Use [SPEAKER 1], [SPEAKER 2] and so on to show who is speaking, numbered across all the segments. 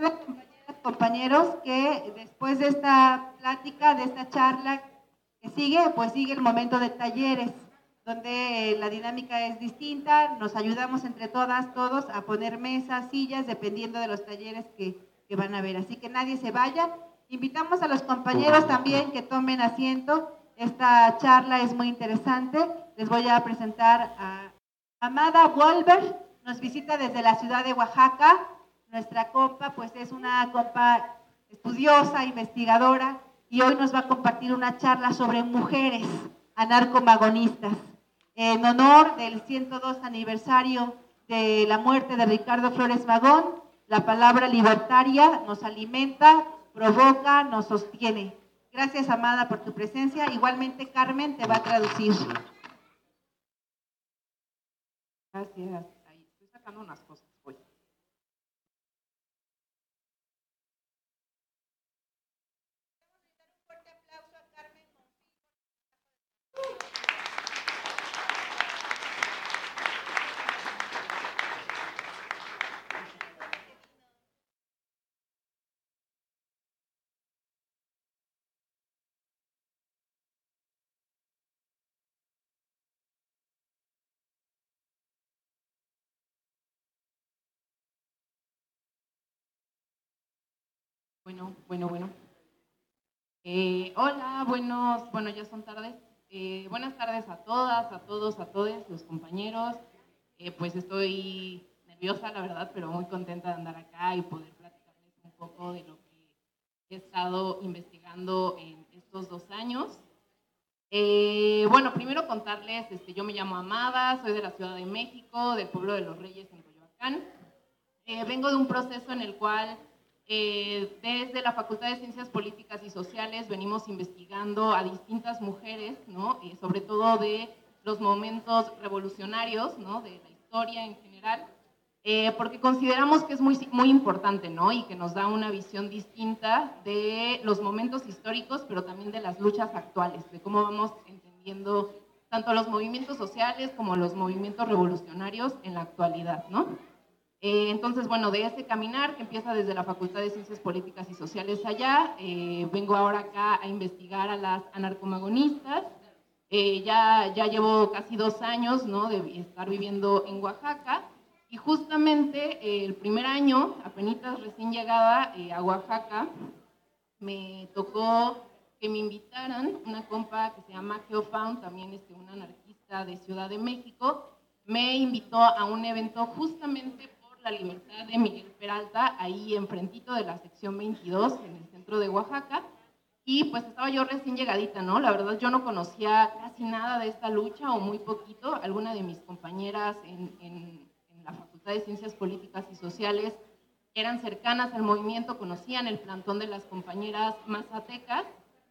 [SPEAKER 1] Compañeros, que después de esta plática, de esta charla que sigue, pues sigue el momento de talleres, donde la dinámica es distinta, nos ayudamos entre todas, todos a poner mesas, sillas, dependiendo de los talleres que van a ver. Así que nadie se vaya. Invitamos a los compañeros también que tomen asiento. Esta charla es muy interesante. Les voy a presentar a Amada Wolver, nos visita desde la ciudad de Oaxaca. Nuestra compa, pues es una compa estudiosa, investigadora, y hoy nos va a compartir una charla sobre mujeres anarcomagonistas. En honor del 102 aniversario de la muerte de Ricardo Flores Magón, la palabra libertaria nos alimenta, provoca, nos sostiene. Gracias, Amada, por tu presencia. Igualmente, Carmen te va a traducir.
[SPEAKER 2] Gracias. Ahí estoy sacando unas cosas hoy.
[SPEAKER 1] Un fuerte aplauso a Carmen.
[SPEAKER 2] Bueno. Hola, bueno, ya son tardes. Buenas tardes a todas, a todos, a todos los compañeros. Pues estoy nerviosa, la verdad, pero muy contenta de andar acá y poder platicarles un poco de lo que he estado investigando en estos 2 años. Bueno, primero contarles, yo me llamo Amada, soy de la Ciudad de México, del pueblo de Los Reyes, en Coyoacán. Vengo de un proceso en el cual desde la Facultad de Ciencias Políticas y Sociales venimos investigando a distintas mujeres, ¿no? Sobre todo de los momentos revolucionarios, ¿no? De la historia en general, porque consideramos que es muy, muy importante, ¿no? Y que nos da una visión distinta de los momentos históricos, pero también de las luchas actuales, de cómo vamos entendiendo tanto los movimientos sociales como los movimientos revolucionarios en la actualidad, ¿no? Entonces, bueno, de ese caminar que empieza desde la Facultad de Ciencias Políticas y Sociales allá, vengo ahora acá a investigar a las anarcomagonistas. Ya llevo casi 2 años, ¿no? De estar viviendo en Oaxaca, y justamente el primer año, apenas recién llegada a Oaxaca, me tocó que me invitaran una compa que se llama Geofound, también una anarquista de Ciudad de México, me invitó a un evento justamente la libertad de Miguel Peralta, ahí enfrentito de la sección 22, en el centro de Oaxaca, y pues estaba yo recién llegadita, ¿no? La verdad yo no conocía casi nada de esta lucha, o muy poquito. Alguna de mis compañeras en la Facultad de Ciencias Políticas y Sociales eran cercanas al movimiento, conocían el plantón de las compañeras mazatecas,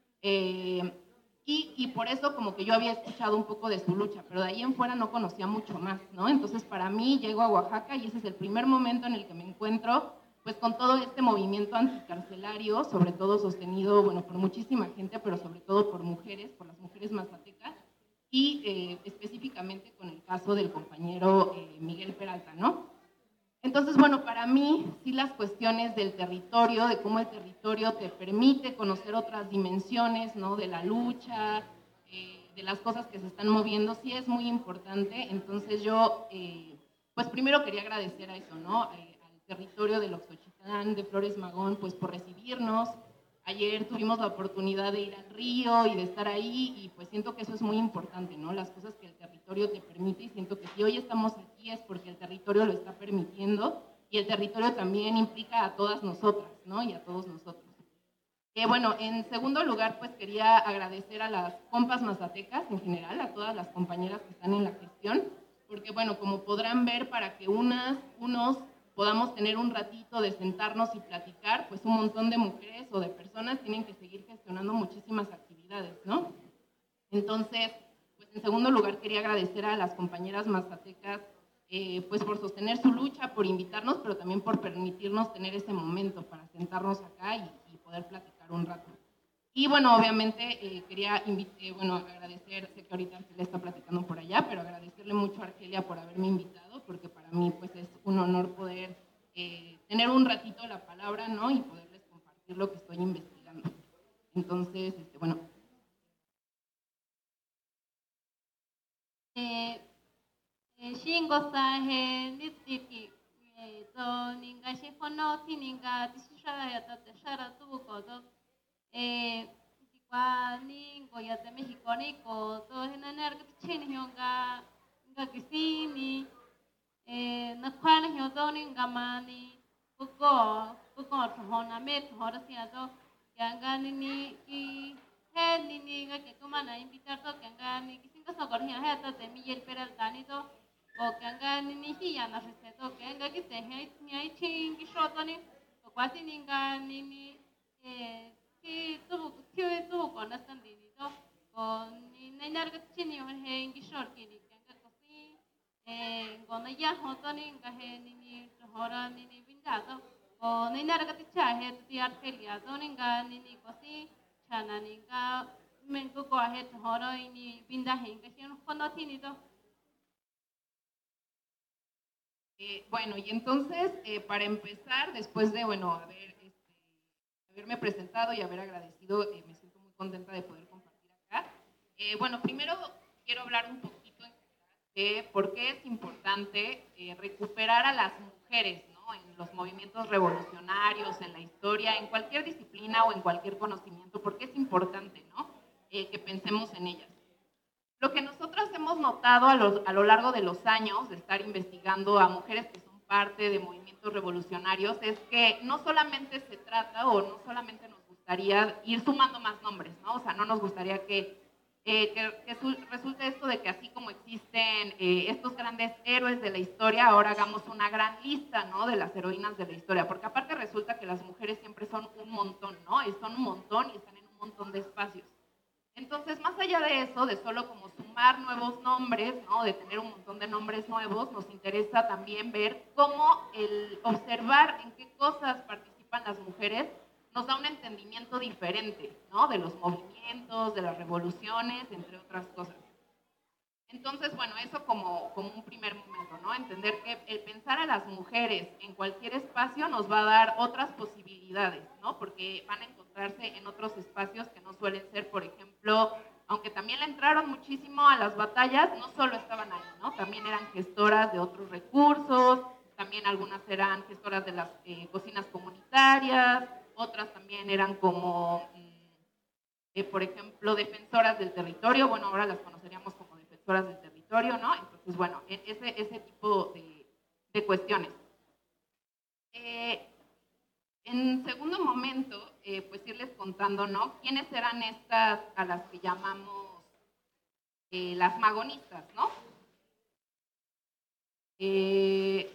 [SPEAKER 2] y por eso como que yo había escuchado un poco de su lucha, pero de ahí en fuera no conocía mucho más, ¿no? Entonces para mí llego a Oaxaca y ese es el primer momento en el que me encuentro pues con todo este movimiento anticarcelario, sobre todo sostenido, bueno, por muchísima gente, pero sobre todo por mujeres, por las mujeres mazatecas, y específicamente con el caso del compañero Miguel Peralta, ¿no? Entonces, bueno, para mí, sí, las cuestiones del territorio, de cómo el territorio te permite conocer otras dimensiones, ¿no? De la lucha, de las cosas que se están moviendo, sí es muy importante. Entonces yo, pues primero quería agradecer a eso, ¿no? Al territorio de Oxochitlán, de Flores Magón, pues por recibirnos. Ayer tuvimos la oportunidad de ir al río y de estar ahí, y pues siento que eso es muy importante, ¿no? Las cosas que el territorio te permite, y siento que si hoy estamos aquí es porque el territorio lo está permitiendo, y el territorio también implica a todas nosotras, ¿no? Y a todos nosotros. Bueno, en segundo lugar, pues quería agradecer a las compas mazatecas en general, a todas las compañeras que están en la gestión, porque bueno, como podrán ver, para que unos podamos tener un ratito de sentarnos y platicar, pues un montón de mujeres o de personas tienen que seguir gestionando muchísimas actividades, ¿no? Entonces, pues en segundo lugar quería agradecer a las compañeras mazatecas, pues por sostener su lucha, por invitarnos, pero también por permitirnos tener ese momento para sentarnos acá y poder platicar un rato. Y bueno, obviamente quería agradecer, sé que ahorita le está platicando por allá, pero agradecerle mucho a Argelia por haberme invitado, porque para mí pues es un honor poder tener un ratito la palabra, ¿no? Y poderles compartir lo que estoy investigando. Entonces, bueno.
[SPEAKER 3] Shingo sahe nitiki to ninga shifono ti ninga tishara ya ta shara tu ko to kwa ningo ya te México ni ko to henaner ka chini hyonga nga kisini na kwana hyoto ninga mani kuko hona met hora sia to yanga ni ki he ni nga ke kumana invitar to yanga ni kisinga sokor hya to te Miguel Peralta ni to o kanga ni hiya na respeto kanga ki te he chingi shoto ni o kwasi ninga ni ki tu ko na standi ni to o ni nenar ka chini o he ngi shor ki ni kanga kosi ngona ya hoto ni nga he ni hora ni binda to o nenar ka ticha he ti arkelia to ni nga ni kosi chana ni nga men ko he hora ni binda he nga hion kono ti ni to.
[SPEAKER 2] Bueno, y entonces, para empezar, después de, bueno, haberme presentado y haber agradecido, me siento muy contenta de poder compartir acá. Bueno, primero quiero hablar un poquito de por qué es importante recuperar a las mujeres, ¿no? En los movimientos revolucionarios, en la historia, en cualquier disciplina o en cualquier conocimiento, porque es importante, ¿no? Que pensemos en ellas. Lo que nosotros hemos notado a lo largo de los años de estar investigando a mujeres que son parte de movimientos revolucionarios es que no solamente se trata o no solamente nos gustaría ir sumando más nombres, ¿no? O sea, no nos gustaría que resulte esto de que así como existen estos grandes héroes de la historia, ahora hagamos una gran lista, ¿no? De las heroínas de la historia, porque aparte resulta que las mujeres siempre son un montón, ¿no? Son un montón y están en un montón de espacios. Entonces, más allá de eso, de solo como sumar nuevos nombres, ¿no? De tener un montón de nombres nuevos, nos interesa también ver cómo el observar en qué cosas participan las mujeres nos da un entendimiento diferente, ¿no? De los movimientos, de las revoluciones, entre otras cosas. Entonces, bueno, eso como un primer momento, ¿no? Entender que el pensar a las mujeres en cualquier espacio nos va a dar otras posibilidades, ¿no? Porque van a encontrarse en otros espacios que no suelen ser, por ejemplo, aunque también le entraron muchísimo a las batallas, no solo estaban ahí, ¿no? También eran gestoras de otros recursos, también algunas eran gestoras de las cocinas comunitarias, otras también eran como, por ejemplo, defensoras del territorio, bueno, ahora las conoceríamos como defensoras del territorio, ¿no? Entonces, bueno, ese tipo de cuestiones. En segundo momento, pues irles contando, ¿no? ¿Quiénes eran estas a las que llamamos las magonistas, ¿no? ¿Quiénes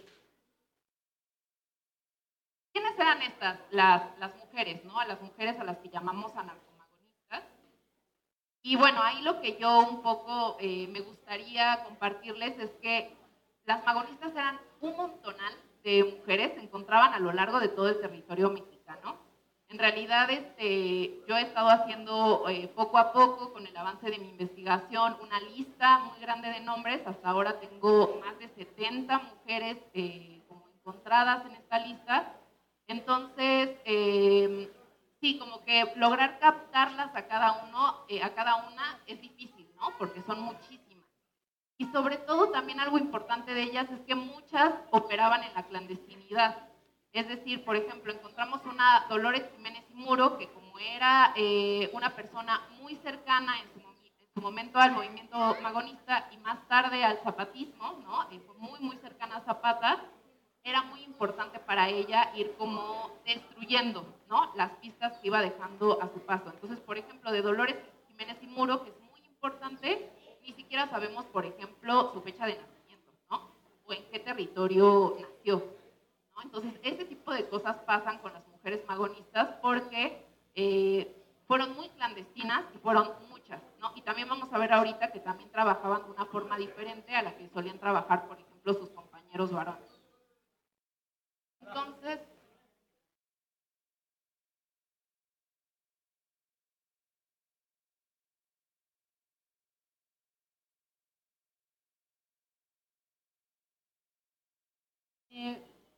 [SPEAKER 2] eran estas? Las mujeres, ¿no? A las mujeres a las que llamamos anarcomagonistas. Y bueno, ahí lo que yo un poco me gustaría compartirles es que las magonistas eran un montonal de mujeres, se encontraban a lo largo de todo el territorio mexicano. En realidad, yo he estado haciendo poco a poco, con el avance de mi investigación, una lista muy grande de nombres. Hasta ahora tengo más de 70 mujeres como encontradas en esta lista. Entonces, sí, como que lograr captarlas a cada una es difícil, ¿no? Porque son muchísimas. Y sobre todo también algo importante de ellas es que muchas operaban en la clandestinidad. Es decir, por ejemplo, encontramos una Dolores Jiménez y Muro, que como era una persona muy cercana en su momento al movimiento magonista y más tarde al zapatismo, ¿no? Fue muy, muy cercana a Zapata, era muy importante para ella ir como destruyendo, ¿no? Las pistas que iba dejando a su paso. Entonces, por ejemplo, de Dolores Jiménez y Muro, que es muy importante, ni siquiera sabemos, por ejemplo, su fecha de nacimiento, ¿no? O en qué territorio nació, ¿no? Entonces, ese tipo de cosas pasan con las mujeres magonistas porque fueron muy clandestinas y fueron muchas, ¿no? Y también vamos a ver ahorita que también trabajaban de una forma diferente a la que solían trabajar, por ejemplo, sus compañeros varones. Entonces,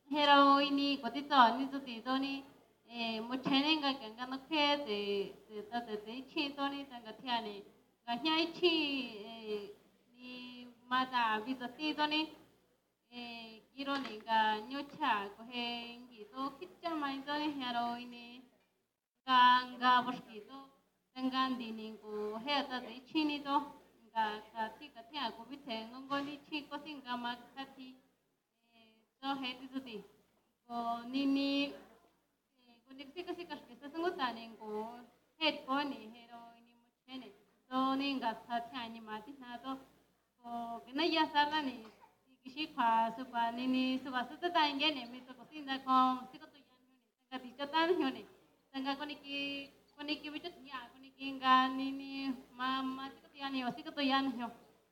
[SPEAKER 3] heroini kotito ni tuti toni một chén nga cái nó khe để ta để chi toni ta cái thia này cái nhai chi ni mà ta ví dụ ti toni kiro này cái nhớ cha có he gì to kít cha mai toni heroini nga boskito tengan dinin ko he ta de chini to nga ka ti ka thia ko bi the ngong ni chi ko sing ga ma ka ti so he ti su ti ko ni ko dik si ka sa sungu ta ning ko he ko ni hero ni mo chene so ni nga sa thia ni ma ti na to ko na ya sa la ni ki shi kwa su pa ni su ba su ta nge ne mi to ko sing da ko si ko to yan ni ka ti ka ta ni tengah koniki bicut ya koniki ngani ni mama sih ketuyan yo sih ketuyan yo.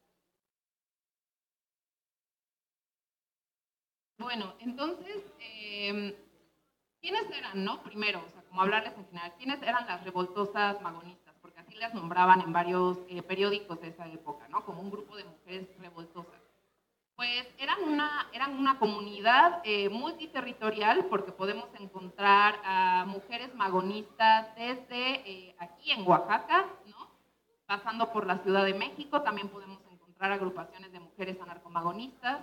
[SPEAKER 2] Bueno, entonces, ¿quiénes eran, no? Primero, o sea, como hablarles en general, ¿quiénes eran las revoltosas magonistas? Porque así las nombraban en varios periódicos de esa época, ¿no? Como un grupo de mujeres revoltosas. Pues eran una comunidad multiterritorial, porque podemos encontrar a mujeres magonistas desde aquí en Oaxaca, ¿no? Pasando por la Ciudad de México, también podemos encontrar agrupaciones de mujeres anarcomagonistas,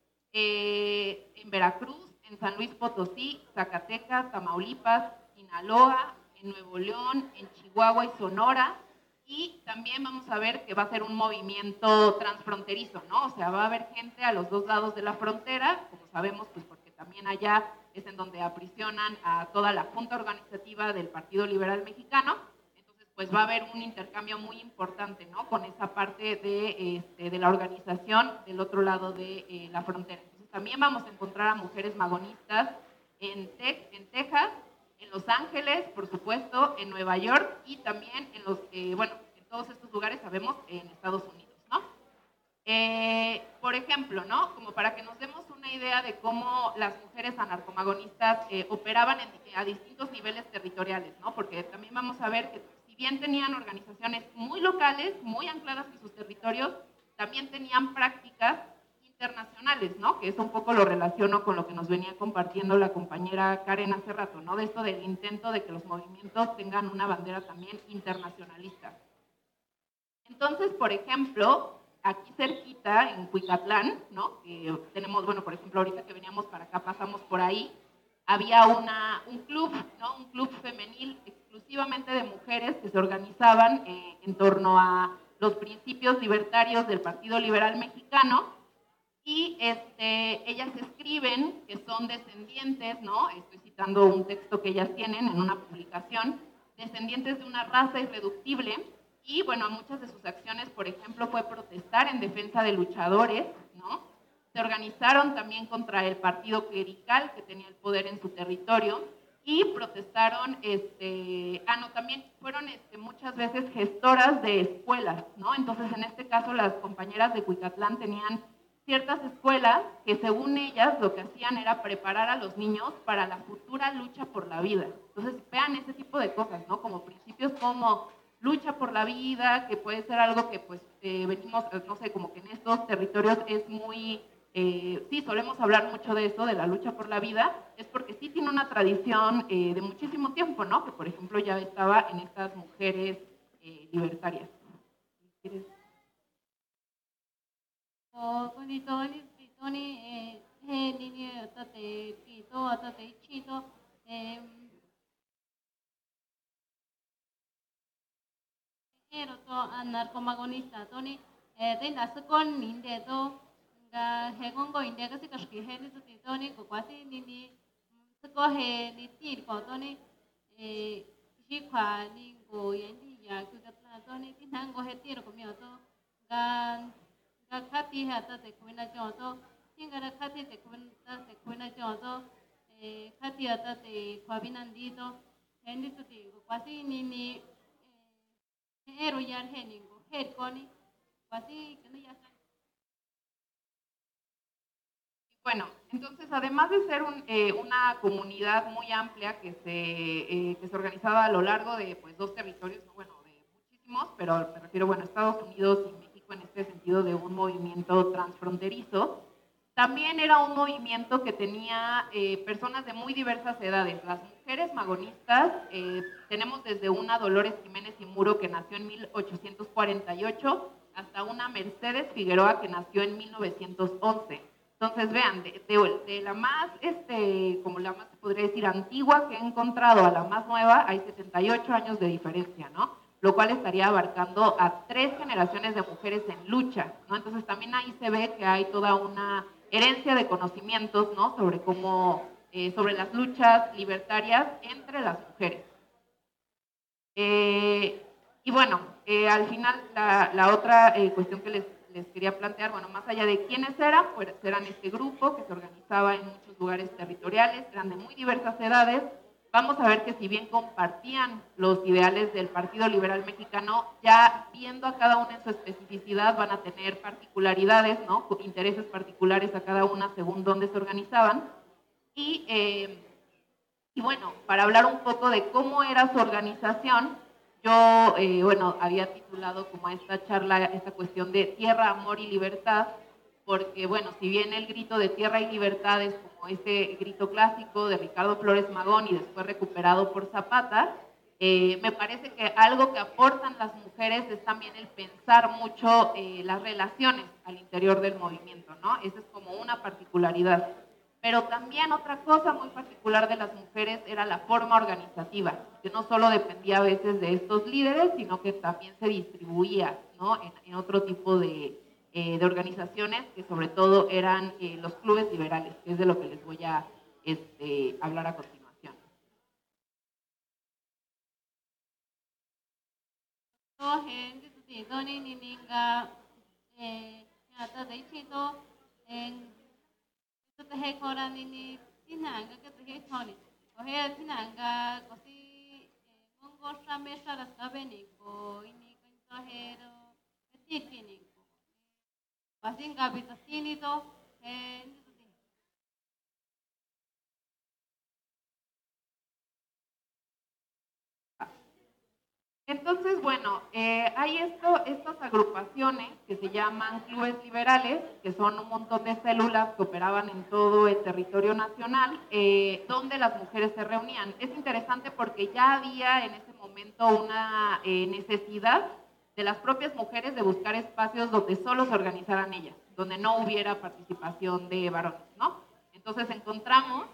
[SPEAKER 2] en Veracruz, en San Luis Potosí, Zacatecas, Tamaulipas, Sinaloa, en Nuevo León, en Chihuahua y Sonora. Y también vamos a ver que va a ser un movimiento transfronterizo, ¿no? O sea, va a haber gente a los dos lados de la frontera, como sabemos, pues porque también allá es en donde aprisionan a toda la junta organizativa del Partido Liberal Mexicano. Entonces, pues va a haber un intercambio muy importante, ¿no? Con esa parte de la organización del otro lado de la frontera. Entonces, también vamos a encontrar a mujeres magonistas en Texas, en Los Ángeles, por supuesto, en Nueva York y también en en todos estos lugares sabemos en Estados Unidos, ¿no? Por ejemplo, ¿no? Como para que nos demos una idea de cómo las mujeres anarcomagonistas operaban a distintos niveles territoriales, ¿no? Porque también vamos a ver que si bien tenían organizaciones muy locales, muy ancladas en sus territorios, también tenían prácticas internacionales, ¿no? Que eso un poco lo relaciono con lo que nos venía compartiendo la compañera Karen hace rato, ¿no? De esto del intento de que los movimientos tengan una bandera también internacionalista. Entonces, por ejemplo, aquí cerquita, en Cuicatlán, ¿no? Que tenemos, bueno, por ejemplo, ahorita que veníamos para acá, pasamos por ahí, había un club, ¿no? Un club femenil exclusivamente de mujeres que se organizaban en torno a los principios libertarios del Partido Liberal Mexicano. Y ellas escriben que son descendientes, ¿no? Estoy citando un texto que ellas tienen en una publicación, descendientes de una raza irreductible, y bueno, muchas de sus acciones, por ejemplo, fue protestar en defensa de luchadores, ¿no? Se organizaron también contra el partido clerical que tenía el poder en su territorio, y protestaron, también fueron muchas veces gestoras de escuelas, ¿no? Entonces, en este caso, las compañeras de Cuicatlán tenían ciertas escuelas que según ellas lo que hacían era preparar a los niños para la futura lucha por la vida. Entonces vean ese tipo de cosas, ¿no? Como principios como lucha por la vida, que puede ser algo que pues venimos, no sé, como que en estos territorios es muy, sí, solemos hablar mucho de eso, de la lucha por la vida, es porque sí tiene una tradición de muchísimo tiempo, ¿no? Que por ejemplo ya estaba en estas mujeres libertarias. ¿Quieres?
[SPEAKER 3] Con Tony ni tate pito tate chito ero to anarcomagonista Tony de la second inde to ga hegongo inde ka sikas ki he ni tuti Tony ko kwasi ni seko he ni tir ko Tony ji kwa ni go yendi ya ku ka Tony tinango he tir ko mi to ga khati है तो देखना चाहो तो सिंगर खाती देखना चाहो तो खाती आता ते ख्वाबिनंदी तो हैंडी तो ते क्वासी नी हेरो यार है नी को हेड कोनी क्वासी कने ya está.
[SPEAKER 2] Bueno, entonces además de ser una comunidad muy amplia que se organizaba a lo largo de pues dos territorios, bueno, de muchísimos, pero me refiero, bueno, a Estados Unidos y México en este sentido de un movimiento transfronterizo, También era un movimiento que tenía personas de muy diversas edades. Las mujeres magonistas, tenemos desde una Dolores Jiménez y Muro que nació en 1848 hasta una Mercedes Figueroa que nació en 1911. Entonces vean, de la más, como la más se podría decir antigua que he encontrado a la más nueva, hay 78 años de diferencia, ¿no? Lo cual estaría abarcando a 3 generaciones de mujeres en lucha, ¿no? Entonces también ahí se ve que hay toda una herencia de conocimientos, ¿no? Sobre cómo, sobre las luchas libertarias entre las mujeres. Y bueno, al final la otra cuestión que les quería plantear, bueno, más allá de quiénes eran, pues eran este grupo que se organizaba en muchos lugares territoriales, eran de muy diversas edades. Vamos a ver que si bien compartían los ideales del Partido Liberal Mexicano, ya viendo a cada una en su especificidad van a tener particularidades, ¿no? Intereses particulares a cada una según dónde se organizaban. Y bueno, para hablar un poco de cómo era su organización, yo, bueno, había titulado como a esta charla, esta cuestión de tierra, amor y libertad, porque, bueno, si bien el grito de tierra y libertad es como ese grito clásico de Ricardo Flores Magón y después recuperado por Zapata, me parece que algo que aportan las mujeres es también el pensar mucho las relaciones al interior del movimiento, ¿no? Esa es como una particularidad. Pero también otra cosa muy particular de las mujeres era la forma organizativa, que no solo dependía a veces de estos líderes, sino que también se distribuía, ¿no? en otro tipo de organizaciones, que sobre todo eran los clubes liberales, que es de lo que les voy a hablar a continuación. Entonces, bueno, hay estas agrupaciones que se llaman clubes liberales, que son un montón de células que operaban en todo el territorio nacional, donde las mujeres se reunían. Es interesante porque ya había en ese momento una necesidad de las propias mujeres de buscar espacios donde solo se organizaran ellas, donde no hubiera participación de varones, ¿no? Entonces encontramos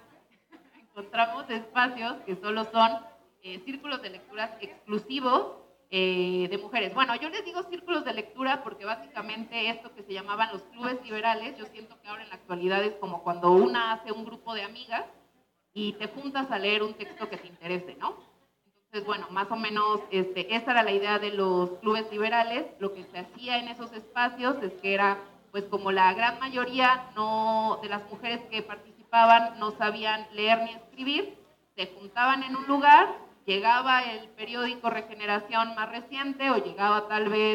[SPEAKER 2] espacios que solo son círculos de lecturas exclusivos de mujeres. Bueno, yo les digo círculos de lectura porque básicamente esto que se llamaban los clubes liberales, yo siento que ahora en la actualidad es como cuando una hace un grupo de amigas y te juntas a leer un texto que te interese, ¿no? Entonces, bueno, más o menos esa era la idea de los clubes liberales. Lo que se hacía en esos espacios es que era, pues como la gran mayoría de las mujeres que participaban no sabían leer ni escribir, se juntaban en un lugar, llegaba el periódico Regeneración más reciente o llegaba tal vez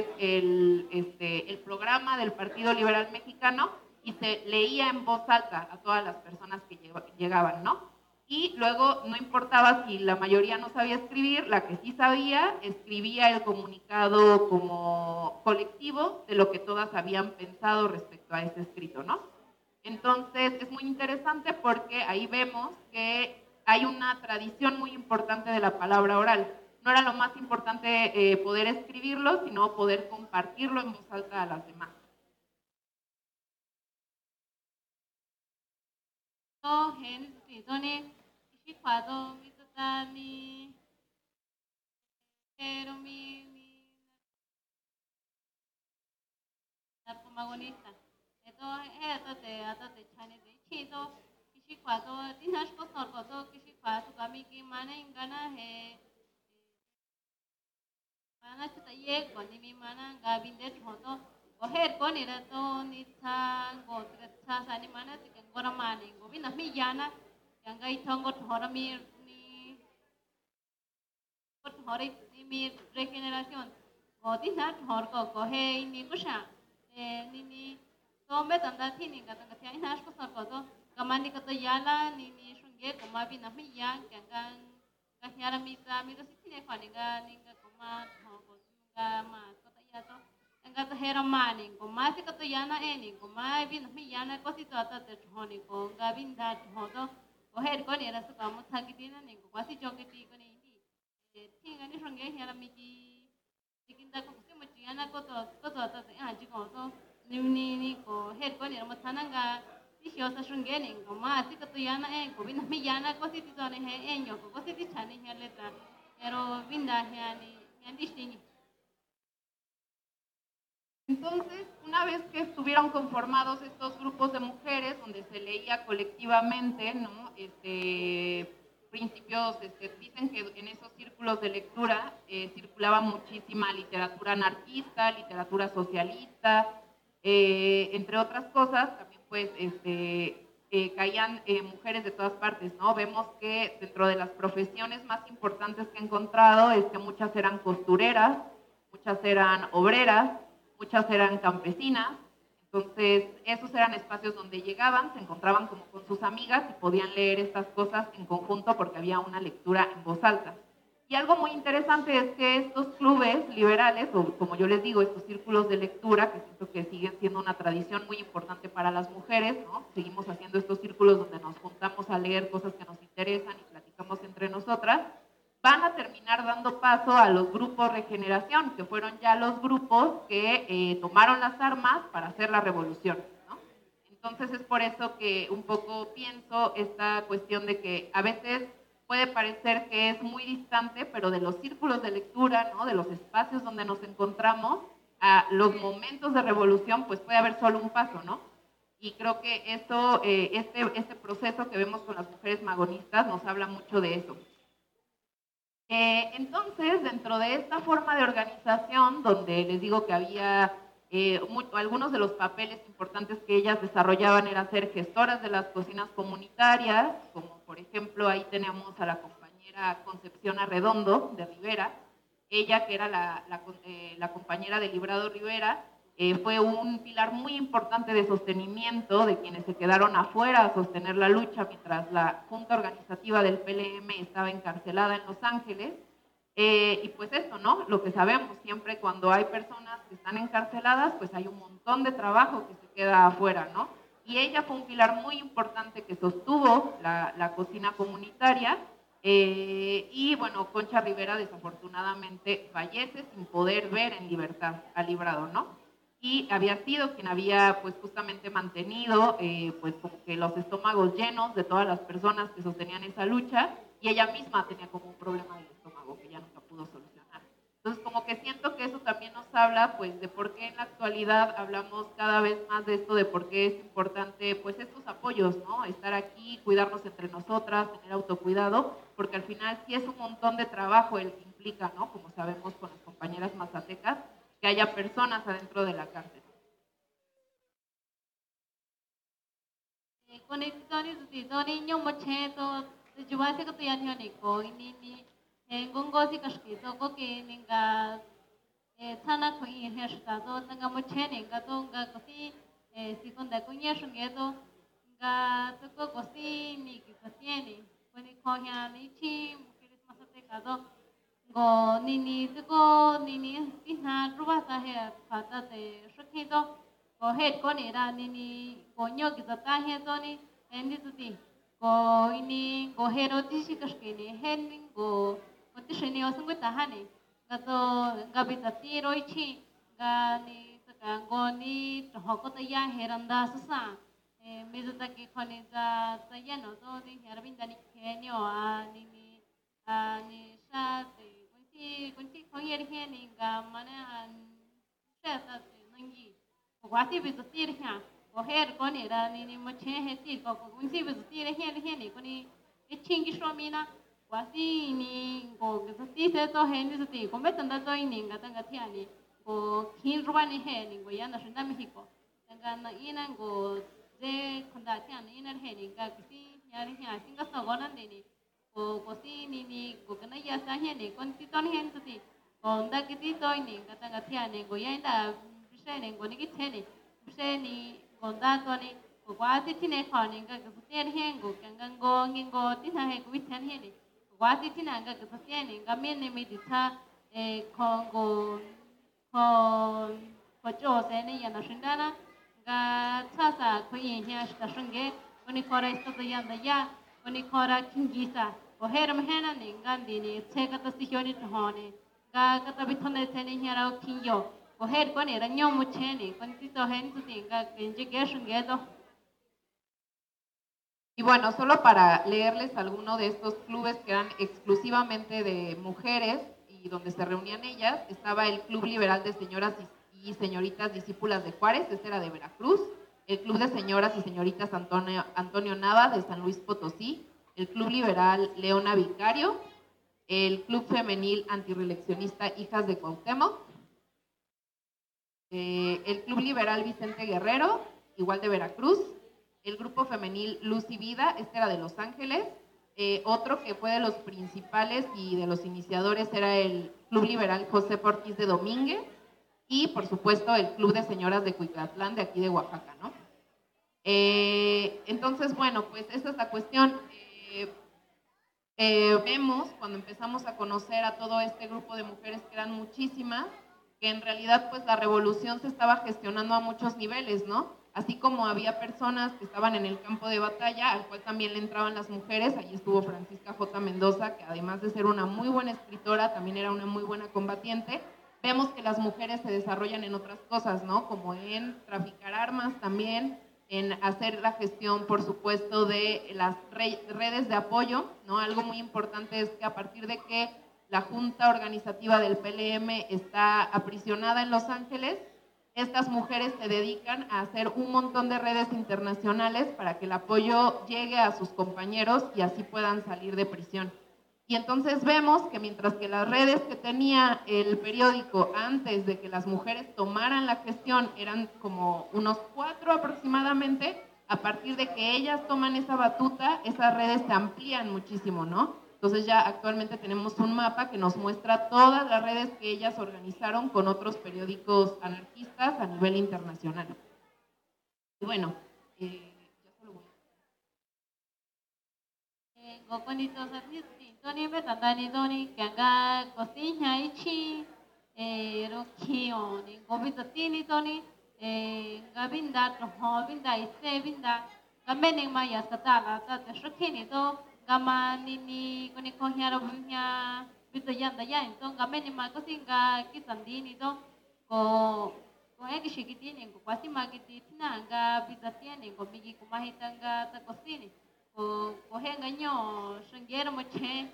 [SPEAKER 2] el programa del Partido Liberal Mexicano y se leía en voz alta a todas las personas que llegaban, ¿no? Y luego no importaba si la mayoría no sabía escribir, la que sí sabía, escribía el comunicado como colectivo de lo que todas habían pensado respecto a ese escrito, ¿no? Entonces es muy interesante porque ahí vemos que hay una tradición muy importante de la palabra oral. No era lo más importante poder escribirlo, sino poder compartirlo en voz alta a las demás.
[SPEAKER 3] narcomagonista. Esto te chane de chito, kishi cuado, tinash ko sorkoto, kishi cuado kami ki mana ingana he, mana chuta ye koni mi mana gabinde choto, oher koni rato nitha gotretha sani mana tiken gora mane, gobi nami yana, yanga itongo thora mi thora mi regeneración, goti na thor ko kohe ini kusha. Nini sombe tanda thini kata kata ini hasko sarkoto kamani kata yala nini shunge kamabi nami yang kangan kahnyara mita mita sitine kwani ga ninga koma thoko ga ma kata yato gato hermani ko masi kato yana eni ko mai bin mi yana ko si to ata te honi ko ga bin da hodo ko her ko ni rasu ka mo thagidina ni ko wasi chokiti ko ni ni tinga ni ronge hera mi ki tikinda ko si mo yana ko to ata te ha ji ko to ni ko her ko ni mo thananga si hyo sa ronge ni ko masi kato yana en ko bin mi yana ko si to ne he en yo ko si ti chani he leta pero bin da he ni distingi.
[SPEAKER 2] Entonces, una vez que estuvieron conformados estos grupos de mujeres, donde se leía colectivamente, ¿no? Principios, dicen que en esos círculos de lectura circulaba muchísima literatura anarquista, literatura socialista, entre otras cosas, también pues caían mujeres de todas partes, ¿no? Vemos que dentro de las profesiones más importantes que he encontrado es que muchas eran costureras, muchas eran obreras, muchas eran campesinas, entonces esos eran espacios donde llegaban, se encontraban como con sus amigas y podían leer estas cosas en conjunto porque había una lectura en voz alta. Y algo muy interesante es que estos clubes liberales, o como yo les digo, estos círculos de lectura, que siento que siguen siendo una tradición muy importante para las mujeres, ¿no? Seguimos haciendo estos círculos donde nos juntamos a leer cosas que nos interesan y platicamos entre nosotras, van a terminar dando paso a los grupos Regeneración, que fueron ya los grupos que tomaron las armas para hacer la revolución, ¿no? Entonces es por eso que un poco pienso esta cuestión de que a veces puede parecer que es muy distante, pero de los círculos de lectura, ¿no? De los espacios donde nos encontramos, a los momentos de revolución, pues puede haber solo un paso, ¿no? Y creo que esto, este proceso que vemos con las mujeres magonistas nos habla mucho de eso. Entonces, dentro de esta forma de organización, donde les digo que había algunos de los papeles importantes que ellas desarrollaban era ser gestoras de las cocinas comunitarias, como por ejemplo ahí tenemos a la compañera Concepción Arredondo de Rivera, ella que era la compañera de Librado Rivera, fue un pilar muy importante de sostenimiento de quienes se quedaron afuera a sostener la lucha mientras la junta organizativa del PLM estaba encarcelada en Los Ángeles. Y pues esto, ¿no? Lo que sabemos, siempre cuando hay personas que están encarceladas, pues hay un montón de trabajo que se queda afuera, ¿no? Y ella fue un pilar muy importante que sostuvo la cocina comunitaria. Y bueno, Concha Rivera desafortunadamente fallece sin poder ver en libertad al Librado, ¿no? Y había sido quien había pues justamente mantenido pues como que los estómagos llenos de todas las personas que sostenían esa lucha, y ella misma tenía como un problema del estómago que ya nunca pudo solucionar. Entonces como que siento que eso también nos habla pues de por qué en la actualidad hablamos cada vez más de esto, de por qué es importante pues estos apoyos, ¿no? Estar aquí, cuidarnos entre nosotras, tener autocuidado, porque al final sí es un montón de trabajo el que implica, ¿no? Como sabemos con las compañeras mazatecas, que haya personas adentro de la cárcel.
[SPEAKER 3] Conectores de niño mocheto, yo voy a hacer que tú ya no nico, y ni con gozi casquito, que ninga sana con y gestado, tenga moche ninga tonga cosí, si con da cuña shungedo, ga toco cosí ni que tiene, con y coja ni chi, mujeres más atecado. Go nini tuko nini pina ruba ta he pata te shokito go head ko ni ra nini go nyo ki ta he to ni endi tu ti go ini go hero ti shi kaske ni hen go ti shini o sungu ta hani ga to ga bi ta ti roi chi ga ni ta ka go ni to ko ta ya heranda sa sa me ta ki khone ta ya no to ni herbinda ni kenyo a nini ni sa kunci koyer heni ga mana an seta nangi wati bi tir ha ko her ko ni ra ni mo che he ti ko kunci bi tir heni ko ni chingi shomina wati ni ko ga ti se to he ni ti ko metan da to ni ga tanga tiani ko kin ruani he ni go yana shinda Mexico tanga na ina go de konda tiani ina he ni ga kisi yari ha singa so gonan ni ko si ni ko kana ya sa he ni kon ti ton hen tu ti kon da ki ti toy ni kata ga thia ni go ya da bise ni go ni ki the ni bise ni kon da to ni ko kwa ti ti ne kha ni ga ko ti hen go kan gan go ngin go ti na he ko wi then he ni ko kwa ti ti na ga ko ti ni ga men ni mi ti tha kon go kon kocho se ne yana shindana ga tsasa ko yin ya sta shunge oni kora sta yanda ya oni kora kingisa o heram hena ne ngandi ne tseka ta sihoni thone ga kata bithone se ne hera kinyo o her ko ne ranyo mu chene kon ti to hen tu tinga kenje ge shunge do.
[SPEAKER 2] Y bueno, solo para leerles alguno de estos clubes que eran exclusivamente de mujeres y donde se reunían ellas, estaba el Club Liberal de Señoras y Señoritas Discípulas de Juárez, este era de Veracruz, el Club de Señoras y Señoritas Antonio Nava de San Luis Potosí, el Club Liberal Leona Vicario, el Club Femenil Antirreeleccionista Hijas de Cuauhtémoc, el Club Liberal Vicente Guerrero, igual de Veracruz, el grupo femenil Luz y Vida, este era de Los Ángeles, otro que fue de los principales y de los iniciadores era el Club Liberal José Ortiz de Domínguez y por supuesto el Club de Señoras de Cuicatlán de aquí de Oaxaca, ¿no? Entonces, bueno, pues esa es la cuestión. Vemos cuando empezamos a conocer a todo este grupo de mujeres que eran muchísimas, que en realidad pues la revolución se estaba gestionando a muchos niveles, ¿no? Así como había personas que estaban en el campo de batalla, al cual también le entraban las mujeres, allí estuvo Francisca J. Mendoza, que además de ser una muy buena escritora, también era una muy buena combatiente. Vemos que las mujeres se desarrollan en otras cosas, ¿no? Como en traficar armas también, en hacer la gestión, por supuesto, de las redes de apoyo, ¿no? Algo muy importante es que a partir de que la junta organizativa del PLM está aprisionada en Los Ángeles, estas mujeres se dedican a hacer un montón de redes internacionales para que el apoyo llegue a sus compañeros y así puedan salir de prisión. Y entonces vemos que mientras que las redes que tenía el periódico antes de que las mujeres tomaran la gestión eran como unos 4 aproximadamente, a partir de que ellas toman esa batuta, esas redes se amplían muchísimo, ¿no? Entonces ya actualmente tenemos un mapa que nos muestra todas las redes que ellas organizaron con otros periódicos anarquistas a nivel internacional. Y bueno, ya solo voy a...
[SPEAKER 3] Gokonito Satiti, Tony Betatani, Tony, Kanga, Costinha, Ichi, Rokio, Gobitatini, Tony, Gabinda, Trohobinda, Isebinda, Gamening Maya Satala, Tata Shokinito, Gama Nini, Konikohia, Robunya, Bitayan, the Yan, Gamening Makosinga, Kisandini, Ko Ekishikitini, Kwasimakiti, Ga Bitatiani, Gobigi Kumahitanga, Takosini. Ko henga nyo shangero moche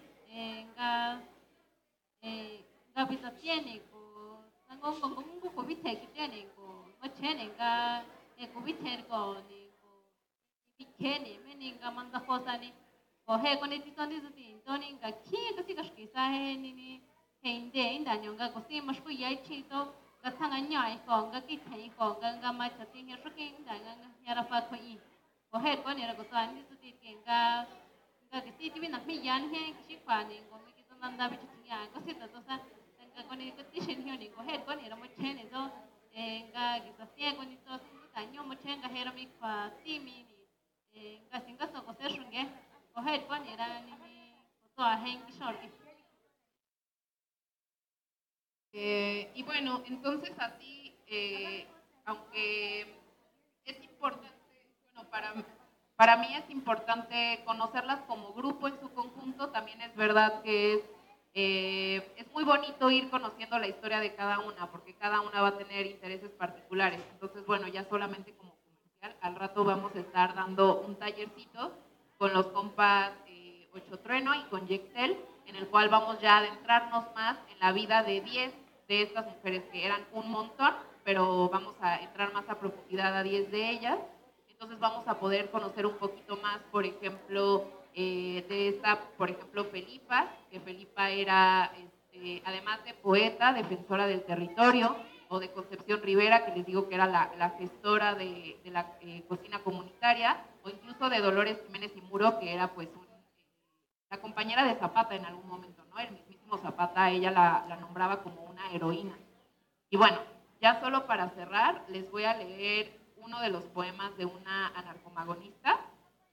[SPEAKER 3] ga bisa tiene ko nangong ko bite ki tiene ko moche ne ga ko bite ko ni ko bikene meni ga manda cosa ni ko he ko ni titoni zuti toni ga ki ka si ka shkisa he ni he inda nyonga ko si mashku yai chi to ga thanga nyai ko ga ki thai ko ga ma chati he shkin da ga yara fa ko I ko he ko ni ra ko tan ni zuti ga ki ti mi na mi yan he ki kwa ni ko mi ki to nanda bi ti ya ko si to sa ga ko ni ko ti shin he ni ko he ko ni ra mo che ni to ga ki to sie ko ni to ta nyo mo che ga he ra mi kwa ti mi ni ga sin ga so ko se shunge ko he ko ni ra ni mi ko to a he ki shor ki.
[SPEAKER 2] Y bueno, entonces así, aunque es importante, bueno, para mí es importante conocerlas como grupo en su conjunto, también es verdad que es muy bonito ir conociendo la historia de cada una, porque cada una va a tener intereses particulares. Entonces, bueno, ya solamente como comercial, al rato vamos a estar dando un tallercito con los compas Ocho Trueno y con Yexel, en el cual vamos ya a adentrarnos más en la vida de 10 de estas mujeres, que eran un montón, pero vamos a entrar más a profundidad a 10 de ellas. Entonces vamos a poder conocer un poquito más, por ejemplo, de esta, por ejemplo, Felipa, que Felipa era, además de poeta, defensora del territorio, o de Concepción Rivera, que les digo que era la gestora de la cocina comunitaria, o incluso de Dolores Jiménez y Muro, que era pues la compañera de Zapata en algún momento, ¿no? El mismísimo Zapata, ella la nombraba como una heroína. Y bueno, ya solo para cerrar, les voy a leer uno de los poemas de una anarcomagonista.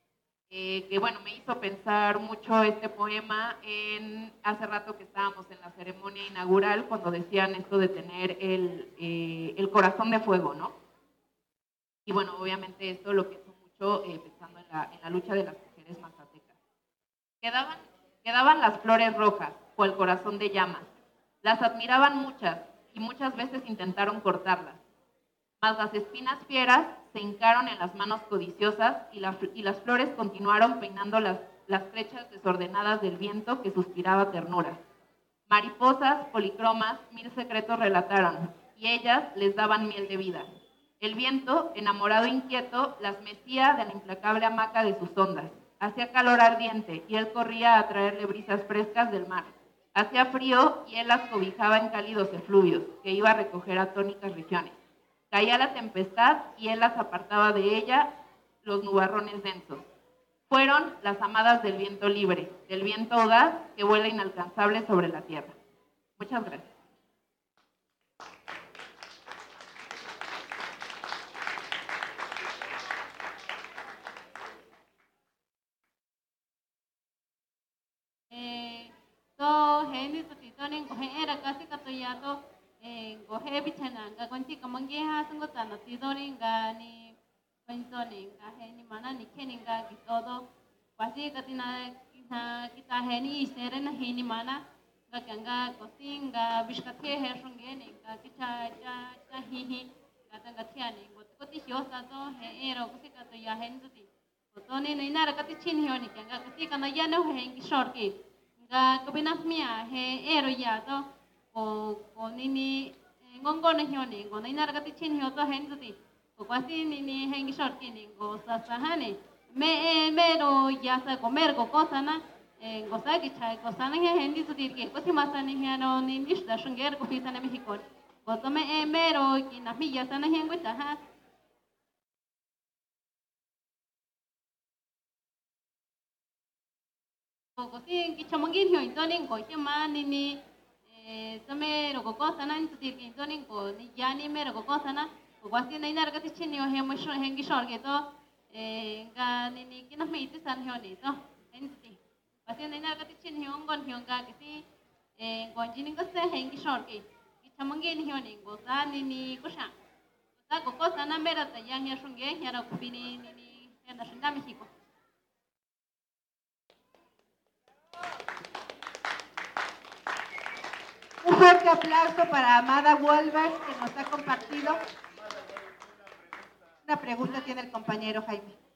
[SPEAKER 2] que bueno, me hizo pensar mucho este poema en hace rato que estábamos en la ceremonia inaugural, cuando decían esto de tener el corazón de fuego, ¿no? Y bueno, obviamente esto lo pienso mucho pensando en la lucha de las mujeres mazatecas. Quedaban las flores rojas o el corazón de llamas. Las admiraban muchas y muchas veces intentaron cortarlas. Mas las espinas fieras se hincaron en las manos codiciosas y las flores continuaron peinando las flechas desordenadas del viento que suspiraba ternura. Mariposas, policromas, 1000 secretos relataron, y ellas les daban miel de vida. El viento, enamorado e inquieto, las mecía de la implacable hamaca de sus ondas. Hacía calor ardiente y él corría a traerle brisas frescas del mar. Hacía frío y él las cobijaba en cálidos efluvios que iba a recoger a tónicas regiones. Caía la tempestad y él las apartaba de ella los nubarrones densos. Fueron las amadas del viento libre, del viento audaz que vuela inalcanzable sobre la tierra. Muchas gracias.
[SPEAKER 3] To hendi to tito ning ko era kasi katoya to ko he bichana ga konti kamangi ha sungo tano tito ning ga ni konto ning ga he ni mana ni kening ga kitodo pasti katina kita he ni isere na he ni mana ga kanga kosing ga bishkathe he shunge ning ga kicha cha hi ga tanga thia ning ko koti hiosa to he ero kasi katoya hen to ti to ni na ra kati chin hiyo ni kanga kasi kana ya no he ngi short ki ga kabinas mia he ero ya to ko nini ngongo na hiyo ni ngo na inara kati chin hiyo to hen tuti ko kwasi nini hengi short ki ni ngo sa hane me ro ya sa comer ko cosa na ngo sa ki chai ko sana he hendi tuti ki ko si masa ni hiano ni mishda shungero ko pita na Mexico ko to me ro ki na mi ya sana hengo ta ha ko si ki chamangin hiyo intoning ko hima nini tome ro ko cosa na intutir ki intoning ko ni yani me ro ko cosa na ko wasi na inar ka tichini yo hemo shon hengi shor ke to ga nini ki na mi tisan hiyo ni to intuti wasi na inar ka tichini hiyo ngon hiyo ga kisi gonjini ko se hengi shor ke ki chamangin hiyo ni ko sa nini ko sha ta ko cosa na mera ta yang ya shunge ya ro ko bini nini ya na shunga Mexico.
[SPEAKER 1] Un fuerte aplauso para Amada Wolvers, que nos ha compartido. Una pregunta tiene el compañero Jaime.